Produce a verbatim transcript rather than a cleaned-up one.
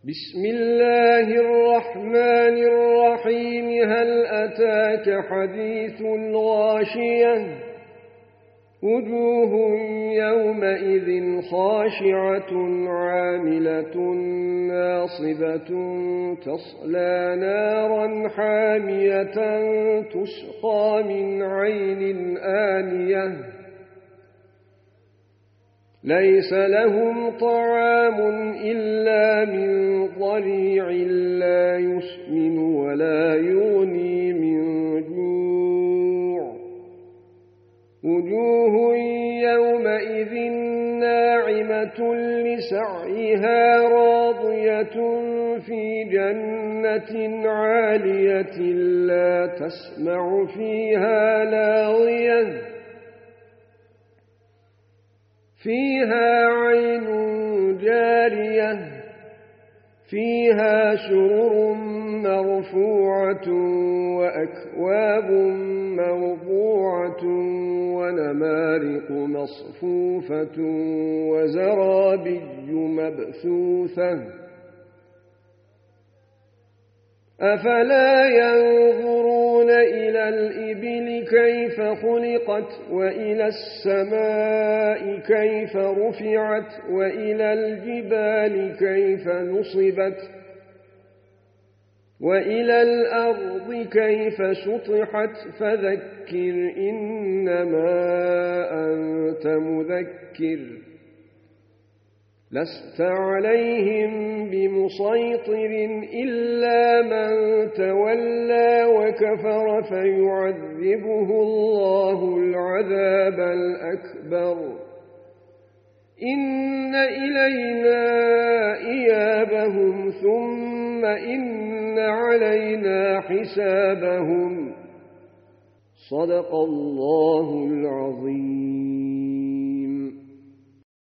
بسم الله الرحمن الرحيم هل أتاك حديث الغاشية وجوه يومئذ خاشعة عاملة ناصبة تصلى نارا حامية تسقى من عين آنية ليس لهم طعام إلا من ضريع لا يسمن ولا يغني من جوع وجوه يومئذ ناعمة لسعيها راضية في جنة عالية لا تسمع فيها لاغية فيها عين جارية فيها سرر مرفوعة وأكواب موضوعة ونمارق مصفوفة وزرابي مبثوثة أفلا ينظرون إلى الإبل كيف خلقت وإلى السماء كيف رفعت وإلى الجبال كيف نصبت وإلى الأرض كيف سطحت فذكر إنما أنت مذكر لست عليهم بمسيطر إلا من تولى وكفر فيعذبه الله العذاب الأكبر إن إلينا إيابهم ثم إن علينا حسابهم صدق الله العظيم.